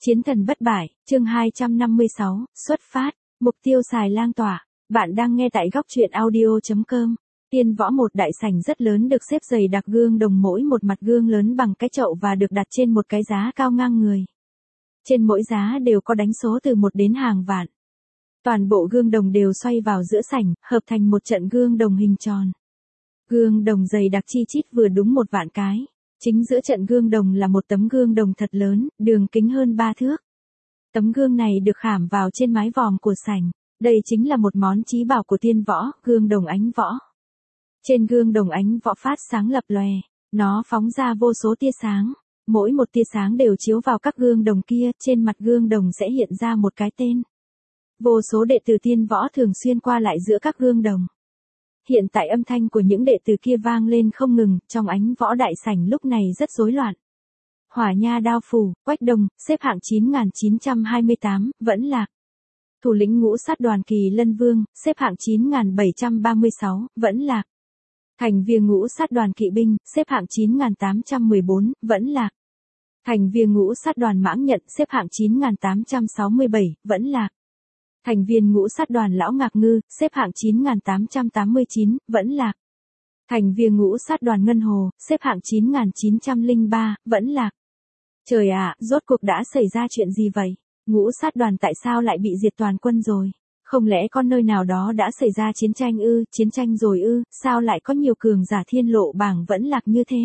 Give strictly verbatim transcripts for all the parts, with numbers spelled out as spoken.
Chiến thần bất bại, chương hai trăm năm mươi sáu, xuất phát, mục tiêu xài lang tỏa. Bạn đang nghe tại góc truyện audio chấm com. Tiên võ một đại sảnh rất lớn được xếp dày đặc gương đồng, mỗi một mặt gương lớn bằng cái chậu và được đặt trên một cái giá cao ngang người. Trên mỗi giá đều có đánh số từ một đến hàng vạn. Toàn bộ gương đồng đều xoay vào giữa sảnh, hợp thành một trận gương đồng hình tròn. Gương đồng dày đặc chi chít vừa đúng một vạn cái. Chính giữa trận gương đồng là một tấm gương đồng thật lớn, đường kính hơn ba thước. Tấm gương này được khảm vào trên mái vòm của sảnh. Đây chính là một món chí bảo của tiên võ, gương đồng ánh võ. Trên gương đồng ánh võ phát sáng lập lòe, nó phóng ra vô số tia sáng. Mỗi một tia sáng đều chiếu vào các gương đồng kia, trên mặt gương đồng sẽ hiện ra một cái tên. Vô số đệ tử tiên võ thường xuyên qua lại giữa các gương đồng. Hiện tại âm thanh của những đệ tử kia vang lên không ngừng, trong ánh võ đại sảnh lúc này rất rối loạn. Hỏa Nha Đao Phủ, Quách Đồng, xếp hạng chín nghìn chín trăm hai mươi tám, vẫn lạc. Thủ lĩnh ngũ sát đoàn Kỳ Lân Vương, xếp hạng chín nghìn bảy trăm ba mươi sáu, vẫn lạc. Thành viên ngũ sát đoàn Kỵ Binh, xếp hạng chín nghìn tám trăm mười bốn, vẫn lạc. Thành viên ngũ sát đoàn Mãng Nhận, xếp hạng chín nghìn tám trăm sáu mươi bảy, vẫn lạc. Thành viên ngũ sát đoàn Lão Ngạc Ngư, xếp hạng chín nghìn tám trăm tám mươi chín, vẫn lạc. Thành viên ngũ sát đoàn Ngân Hồ, xếp hạng chín nghìn chín trăm lẻ ba, vẫn lạc. Trời ạ, rốt cuộc đã xảy ra chuyện gì vậy? Ngũ sát đoàn tại sao lại bị diệt toàn quân rồi? Không lẽ con nơi nào đó đã xảy ra chiến tranh ư, chiến tranh rồi ư, sao lại có nhiều cường giả thiên lộ bảng vẫn lạc như thế?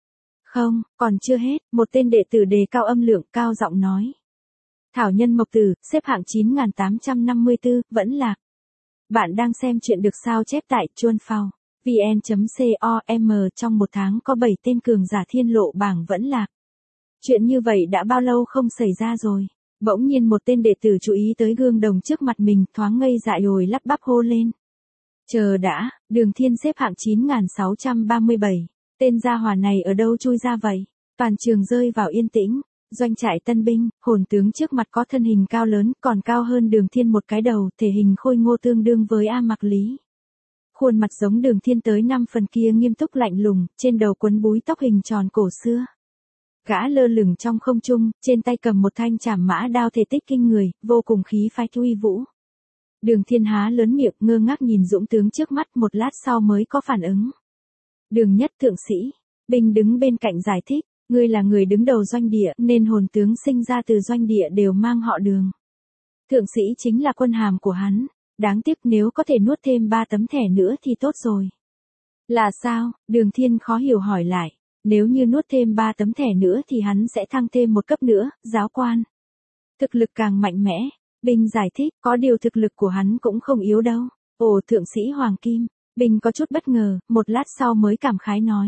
Không, còn chưa hết, một tên đệ tử đề cao âm lượng, cao giọng nói. Thảo Nhân Mộc Tử, xếp hạng chín nghìn tám trăm năm mươi tư, vẫn lạc. Bạn đang xem chuyện được sao chép tại chuan phao vn chấm com. Trong một tháng có bảy tên cường giả thiên lộ bảng vẫn lạc. Chuyện như vậy đã bao lâu không xảy ra rồi? Bỗng nhiên một tên đệ tử chú ý tới gương đồng trước mặt mình, thoáng ngây dại rồi lắp bắp hô lên. Chờ đã, Đường Thiên xếp hạng chín nghìn sáu trăm ba mươi bảy. Tên gia hỏa này ở đâu chui ra vậy? Toàn trường rơi vào yên tĩnh. Doanh trại tân binh, hồn tướng trước mặt có thân hình cao lớn, còn cao hơn Đường Thiên một cái đầu, thể hình khôi ngô tương đương với A Mặc Lý. Khuôn mặt giống Đường Thiên tới năm phần kia nghiêm túc lạnh lùng, trên đầu quấn búi tóc hình tròn cổ xưa. Gã lơ lửng trong không trung, trên tay cầm một thanh trảm mã đao thể tích kinh người, vô cùng khí phách uy vũ. Đường Thiên há lớn miệng ngơ ngác nhìn dũng tướng trước mắt, một lát sau mới có phản ứng. Đường Nhất thượng sĩ, binh đứng bên cạnh giải thích. Ngươi là người đứng đầu doanh địa, nên hồn tướng sinh ra từ doanh địa đều mang họ Đường. Thượng sĩ chính là quân hàm của hắn, đáng tiếc nếu có thể nuốt thêm ba tấm thẻ nữa thì tốt rồi. Là sao? Đường Thiên khó hiểu hỏi lại. Nếu như nuốt thêm ba tấm thẻ nữa thì hắn sẽ thăng thêm một cấp nữa, giáo quan. Thực lực càng mạnh mẽ, Binh giải thích, có điều thực lực của hắn cũng không yếu đâu. Ồ, thượng sĩ Hoàng Kim, Binh có chút bất ngờ, một lát sau mới cảm khái nói.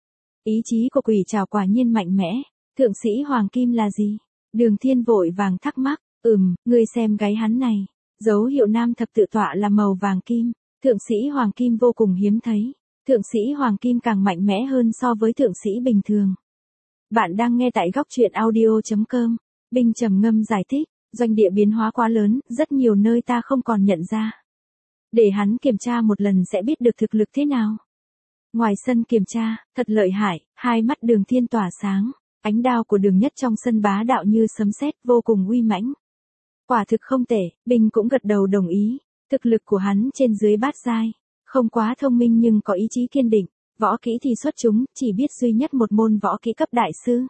Ý chí của quỷ trảo quả nhiên mạnh mẽ. Thượng sĩ Hoàng Kim là gì? Đường Thiên vội vàng thắc mắc. Ừm, ngươi xem gáy hắn này. Dấu hiệu nam thập tự tọa là màu vàng kim. Thượng sĩ Hoàng Kim vô cùng hiếm thấy. Thượng sĩ Hoàng Kim càng mạnh mẽ hơn so với thượng sĩ bình thường. Bạn đang nghe tại góc truyện audio chấm com. Binh trầm ngâm giải thích. Doanh địa biến hóa quá lớn, rất nhiều nơi ta không còn nhận ra. Để hắn kiểm tra một lần sẽ biết được thực lực thế nào. Ngoài sân kiểm tra, thật lợi hại, hai mắt Đường Thiên tỏa sáng, ánh đao của Đường Nhất trong sân bá đạo như sấm sét, vô cùng uy mãnh. Quả thực không tệ, Binh cũng gật đầu đồng ý, thực lực của hắn trên dưới bát giai, không quá thông minh nhưng có ý chí kiên định, võ kỹ thì xuất chúng, chỉ biết duy nhất một môn võ kỹ cấp đại sư.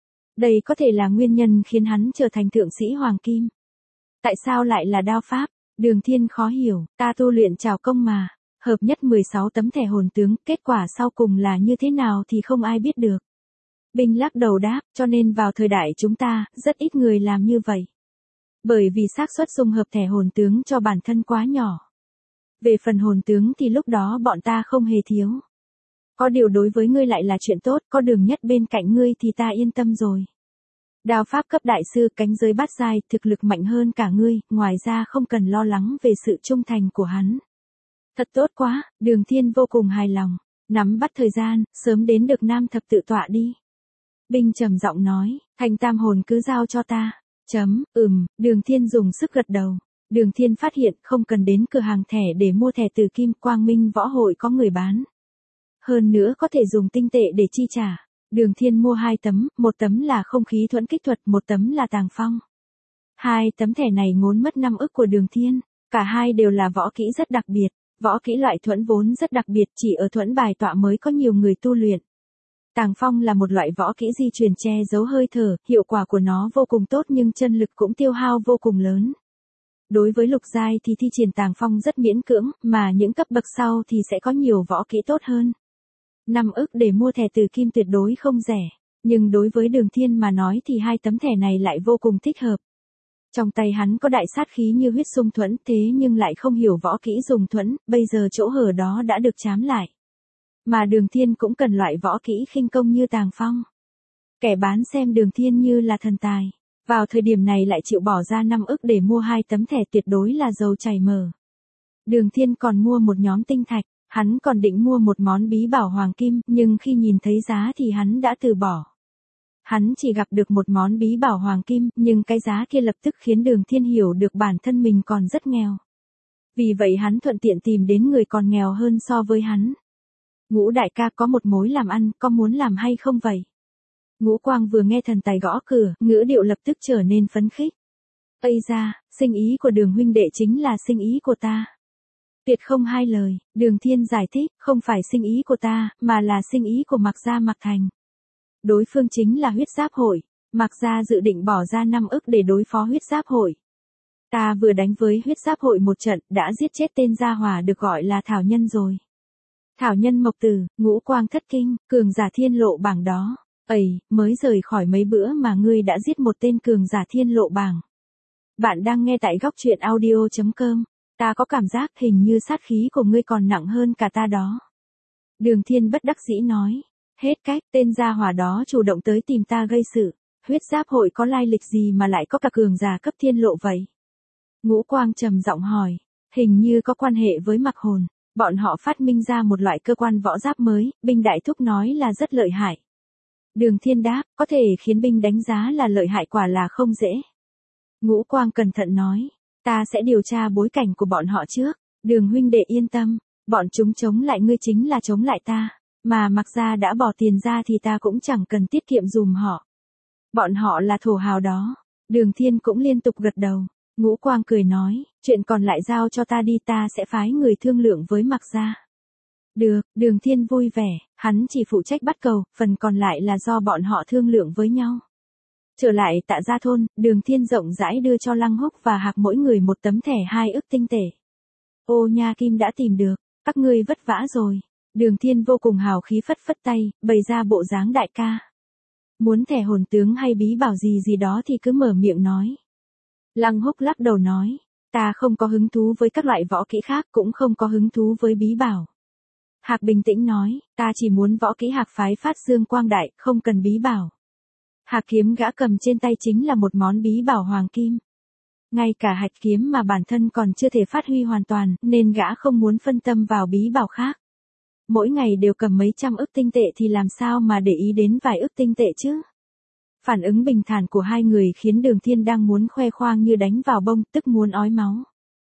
Đây có thể là nguyên nhân khiến hắn trở thành thượng sĩ Hoàng Kim. Tại sao lại là đao pháp? Đường Thiên khó hiểu, ta tu luyện trảo công mà. Hợp nhất mười sáu tấm thẻ hồn tướng, kết quả sau cùng là như thế nào thì không ai biết được. Binh lắc đầu đáp, cho nên vào thời đại chúng ta, rất ít người làm như vậy. Bởi vì xác suất dung hợp thẻ hồn tướng cho bản thân quá nhỏ. Về phần hồn tướng thì lúc đó bọn ta không hề thiếu. Có điều đối với ngươi lại là chuyện tốt, có Đường Nhất bên cạnh ngươi thì ta yên tâm rồi. Đao pháp cấp đại sư, cánh giới bát giai, thực lực mạnh hơn cả ngươi, ngoài ra không cần lo lắng về sự trung thành của hắn. Thật tốt quá, Đường Thiên vô cùng hài lòng, nắm bắt thời gian, sớm đến được nam thập tự tọa đi. Binh trầm giọng nói, thành tam hồn cứ giao cho ta. Chấm, ừm, Đường Thiên dùng sức gật đầu. Đường Thiên phát hiện không cần đến cửa hàng thẻ để mua thẻ từ Kim Quang Minh Võ Hội có người bán. Hơn nữa có thể dùng tinh tệ để chi trả. Đường Thiên mua hai tấm, một tấm là không khí thuẫn kích thuật, một tấm là tàng phong. Hai tấm thẻ này ngốn mất năm ức của Đường Thiên, cả hai đều là võ kỹ rất đặc biệt, võ kỹ loại thuẫn vốn rất đặc biệt, chỉ ở thuẫn bài tọa mới có nhiều người tu luyện. Tàng phong là một loại võ kỹ di truyền che giấu hơi thở, hiệu quả của nó vô cùng tốt nhưng chân lực cũng tiêu hao vô cùng lớn. Đối với lục giai thì thi triển tàng phong rất miễn cưỡng, mà những cấp bậc sau thì sẽ có nhiều võ kỹ tốt hơn. Năm ức để mua thẻ tử kim tuyệt đối không rẻ, nhưng đối với Đường Thiên mà nói thì hai tấm thẻ này lại vô cùng thích hợp. Trong tay hắn có đại sát khí như huyết xung thuẫn, thế nhưng lại không hiểu võ kỹ dùng thuẫn, bây giờ chỗ hở đó đã được trám lại. Mà Đường Thiên cũng cần loại võ kỹ khinh công như tàng phong. Kẻ bán xem Đường Thiên như là thần tài, vào thời điểm này lại chịu bỏ ra năm ức để mua hai tấm thẻ tuyệt đối là dầu chảy mờ. Đường Thiên còn mua một nhóm tinh thạch, hắn còn định mua một món bí bảo hoàng kim, nhưng khi nhìn thấy giá thì hắn đã từ bỏ. Hắn chỉ gặp được một món bí bảo hoàng kim, nhưng cái giá kia lập tức khiến Đường Thiên hiểu được bản thân mình còn rất nghèo. Vì vậy hắn thuận tiện tìm đến người còn nghèo hơn so với hắn. Ngũ đại ca có một mối làm ăn, có muốn làm hay không vậy? Ngũ Quang vừa nghe thần tài gõ cửa, ngữ điệu lập tức trở nên phấn khích. Ây da, sinh ý của Đường huynh đệ chính là sinh ý của ta. Tuyệt không hai lời, Đường Thiên giải thích, không phải sinh ý của ta, mà là sinh ý của Mạc Gia Mạc Thành. Đối phương chính là huyết giáp hội, Mạc Gia dự định bỏ ra năm ức để đối phó huyết giáp hội. Ta vừa đánh với huyết giáp hội một trận, đã giết chết tên gia hỏa được gọi là Thảo Nhân rồi. Thảo Nhân Mộc Tử, Ngũ Quang thất kinh, cường giả thiên lộ bảng đó. Ây, mới rời khỏi mấy bữa mà ngươi đã giết một tên cường giả thiên lộ bảng. Bạn đang nghe tại góc truyện audio chấm com. Ta có cảm giác hình như sát khí của ngươi còn nặng hơn cả ta đó. Đường Thiên bất đắc dĩ nói. Hết cách, tên gia hỏa đó chủ động tới tìm ta gây sự. Huyết giáp hội có lai lịch gì mà lại có cả cường giả cấp thiên lộ vậy? Ngũ Quang trầm giọng hỏi. Hình như có quan hệ với Mặc Hồn. Bọn họ phát minh ra một loại cơ quan võ giáp mới, binh đại thúc nói là rất lợi hại. Đường Thiên đáp, có thể khiến binh đánh giá là lợi hại quả là không dễ. Ngũ Quang cẩn thận nói. Ta sẽ điều tra bối cảnh của bọn họ trước. Đường huynh đệ yên tâm, bọn chúng chống lại ngươi chính là chống lại ta. Mà Mạc Gia đã bỏ tiền ra thì ta cũng chẳng cần tiết kiệm dùm họ. Bọn họ là thổ hào đó. Đường Thiên cũng liên tục gật đầu. Ngũ Quang cười nói, chuyện còn lại giao cho ta đi, ta sẽ phái người thương lượng với Mạc Gia. Được, Đường Thiên vui vẻ, hắn chỉ phụ trách bắt cầu, phần còn lại là do bọn họ thương lượng với nhau. Trở lại Tạ Gia thôn, Đường Thiên rộng rãi đưa cho Lăng Húc và Hạc mỗi người một tấm thẻ hai ức tinh tệ. Ô nha Kim đã tìm được, các ngươi vất vả rồi. Đường Thiên vô cùng hào khí phất phất tay, bày ra bộ dáng đại ca. Muốn thẻ hồn tướng hay bí bảo gì gì đó thì cứ mở miệng nói. Lăng Húc lắc đầu nói, ta không có hứng thú với các loại võ kỹ khác, cũng không có hứng thú với bí bảo. Hạc bình tĩnh nói, ta chỉ muốn võ kỹ Hạc phái phát dương quang đại, không cần bí bảo. Hạc kiếm gã cầm trên tay chính là một món bí bảo hoàng kim. Ngay cả hạch kiếm mà bản thân còn chưa thể phát huy hoàn toàn, nên gã không muốn phân tâm vào bí bảo khác. Mỗi ngày đều cầm mấy trăm ức tinh tệ thì làm sao mà để ý đến vài ức tinh tệ chứ? Phản ứng bình thản của hai người khiến Đường Thiên đang muốn khoe khoang như đánh vào bông, tức muốn ói máu.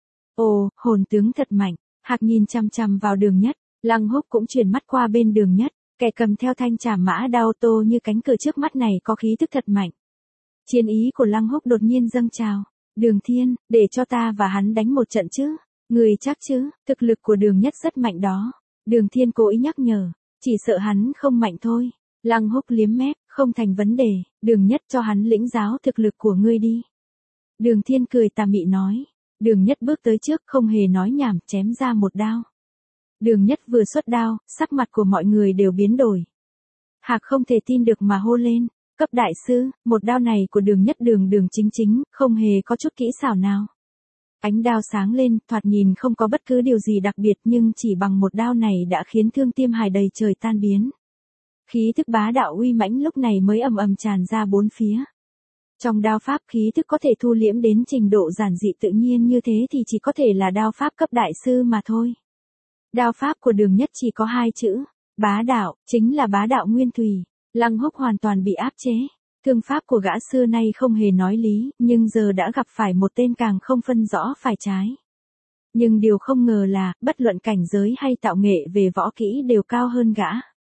Ồ, hồn tướng thật mạnh. Hạc nhìn chằm chằm vào Đường Nhất, Lăng Húc cũng chuyển mắt qua bên Đường Nhất, kẻ cầm theo thanh trảm mã đao tô như cánh cửa trước mắt này có khí tức thật mạnh. Chiến ý của Lăng Húc đột nhiên dâng trào. Đường Thiên, để cho ta và hắn đánh một trận chứ? Người chắc chứ, thực lực của Đường Nhất rất mạnh đó. Đường Thiên cố ý nhắc nhở, chỉ sợ hắn không mạnh thôi. Lăng Húc liếm mép, không thành vấn đề, Đường Nhất cho hắn lĩnh giáo thực lực của ngươi đi. Đường Thiên cười tà mị nói. Đường Nhất bước tới trước không hề nói nhảm, chém ra một đao. Đường Nhất vừa xuất đao, sắc mặt của mọi người đều biến đổi. Hạc không thể tin được mà hô lên, cấp đại sư, một đao này của Đường Nhất đường đường chính chính, không hề có chút kỹ xảo nào. Ánh đao sáng lên, thoạt nhìn không có bất cứ điều gì đặc biệt nhưng chỉ bằng một đao này đã khiến thương Tiêm Hải đầy trời tan biến. Khí thức bá đạo uy mãnh lúc này mới ầm ầm tràn ra bốn phía. Trong đao pháp khí thức có thể thu liễm đến trình độ giản dị tự nhiên như thế thì chỉ có thể là đao pháp cấp đại sư mà thôi. Đao pháp của Đường Nhất chỉ có hai chữ, bá đạo, chính là bá đạo nguyên thủy. Lăng Húc hoàn toàn bị áp chế. Thương pháp của gã xưa nay không hề nói lý, nhưng giờ đã gặp phải một tên càng không phân rõ phải trái. Nhưng điều không ngờ là, bất luận cảnh giới hay tạo nghệ về võ kỹ đều cao hơn gã.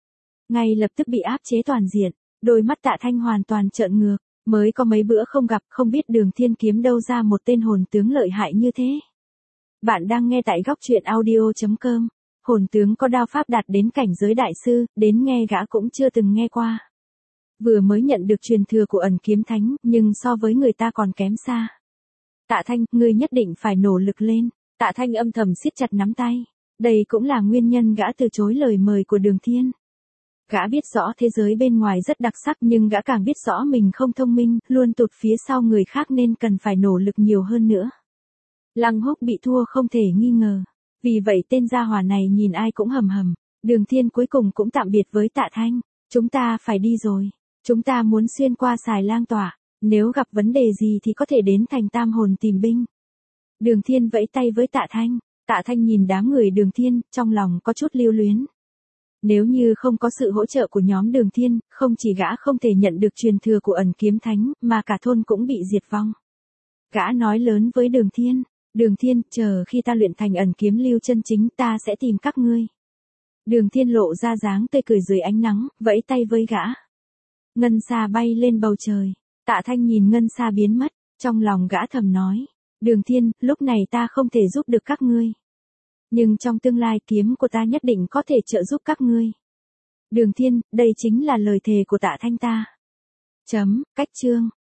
Ngay lập tức bị áp chế toàn diện, đôi mắt Tạ Thanh hoàn toàn trợn ngược, mới có mấy bữa không gặp, không biết Đường Thiên kiếm đâu ra một tên hồn tướng lợi hại như thế. Bạn đang nghe tại góc truyện audio chấm com. Hồn tướng có đao pháp đạt đến cảnh giới đại sư, đến nghe gã cũng chưa từng nghe qua. Vừa mới nhận được truyền thừa của ẩn kiếm thánh, nhưng so với người ta còn kém xa. Tạ Thanh, ngươi nhất định phải nỗ lực lên. Tạ Thanh âm thầm siết chặt nắm tay. Đây cũng là nguyên nhân gã từ chối lời mời của Đường Thiên. Gã biết rõ thế giới bên ngoài rất đặc sắc, nhưng gã càng biết rõ mình không thông minh, luôn tụt phía sau người khác nên cần phải nỗ lực nhiều hơn nữa. Lăng Húc bị thua không thể nghi ngờ. Vì vậy tên gia hỏa này nhìn ai cũng hầm hầm. Đường Thiên cuối cùng cũng tạm biệt với Tạ Thanh. Chúng ta phải đi rồi. Chúng ta muốn xuyên qua Xài Lang Tỏa. Nếu gặp vấn đề gì thì có thể đến thành Tam Hồn tìm binh. Đường Thiên vẫy tay với Tạ Thanh. Tạ Thanh nhìn đám người Đường Thiên, trong lòng có chút lưu luyến. Nếu như không có sự hỗ trợ của nhóm Đường Thiên, không chỉ gã không thể nhận được truyền thừa của ẩn kiếm thánh, mà cả thôn cũng bị diệt vong. Gã nói lớn với Đường Thiên. Đường Thiên, chờ khi ta luyện thành ẩn kiếm lưu chân chính ta sẽ tìm các ngươi. Đường Thiên lộ ra dáng tươi cười dưới ánh nắng, vẫy tay với gã. Ngân xa bay lên bầu trời. Tạ Thanh nhìn ngân xa biến mất, trong lòng gã thầm nói. Đường Thiên, lúc này ta không thể giúp được các ngươi. Nhưng trong tương lai kiếm của ta nhất định có thể trợ giúp các ngươi. Đường Thiên, đây chính là lời thề của Tạ Thanh ta. Chấm, cách chương.